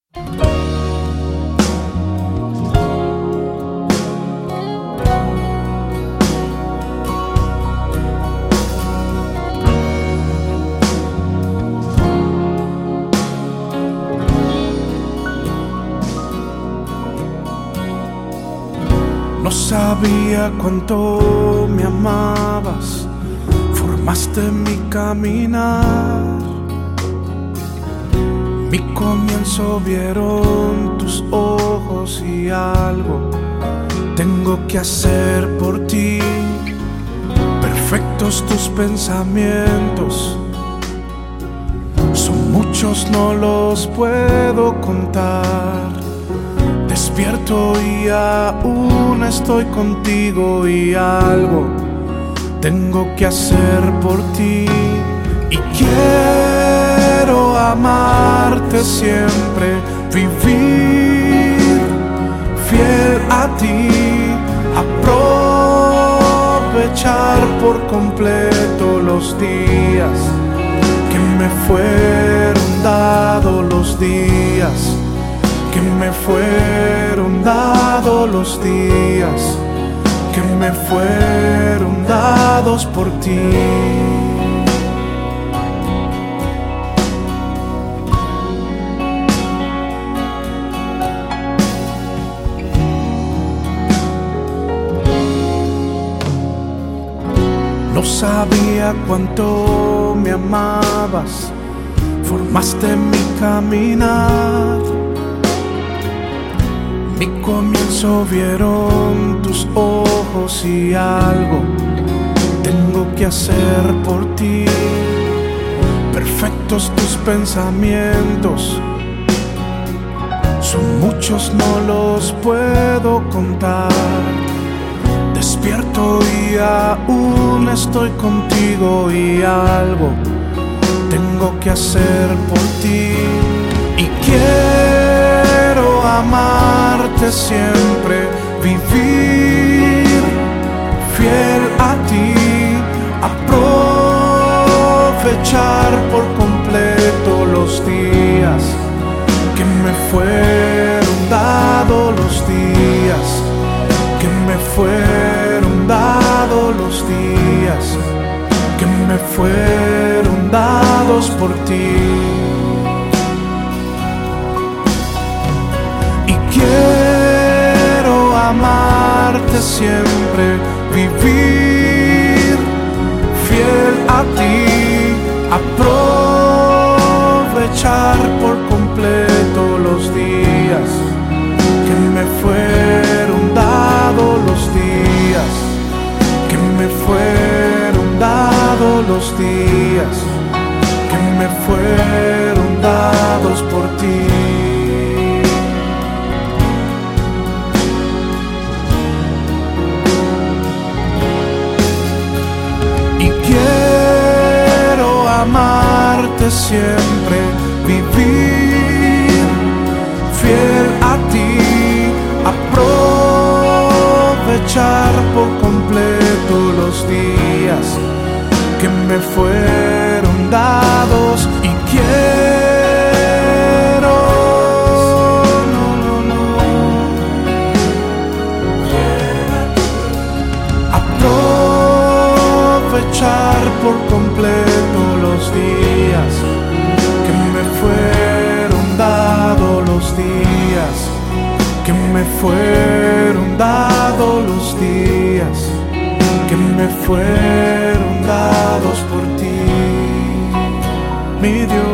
No sabía cuánto me amabas, formaste mi caminar. Mi comienzo vieron tus ojos y algo tengo que hacer por ti. Perfectos tus pensamientos, son muchos, no los puedo contar. Despierto y aún estoy contigo y algo tengo que hacer por ti. Y quiero amarte siempre, vivir fiel a ti, aprovechar por completo los días que me fueron dados, los días que me fueron dados, los días que me fueron dados por ti. No sabía cuánto me amabas, formaste mi caminar. Mi comienzo vieron tus ojos y algo tengo que hacer por ti. Perfectos tus pensamientos, son muchos, no los puedo contar. Despierto y aún estoy contigo y algo tengo que hacer por ti. Y quiero amarte siempre, vivir fiel a ti, aprovechar por completo los días que me fueron dados, los días que me fueron dados, los días que me fueron dados por ti. Y quiero amarte siempre, vivir fiel a ti, aprovechar por completo los días que me fueron dados, los días que me fueron dados, los días que me fueron dados por ti. Y quiero amarte siempre, vivir fiel a ti, aprovechar por completo los días que me fueron dados. Y quiero aprovechar por completo los días que me fueron dados, los días que me fueron dados, los días que me fueron dados por ti, mi Dios.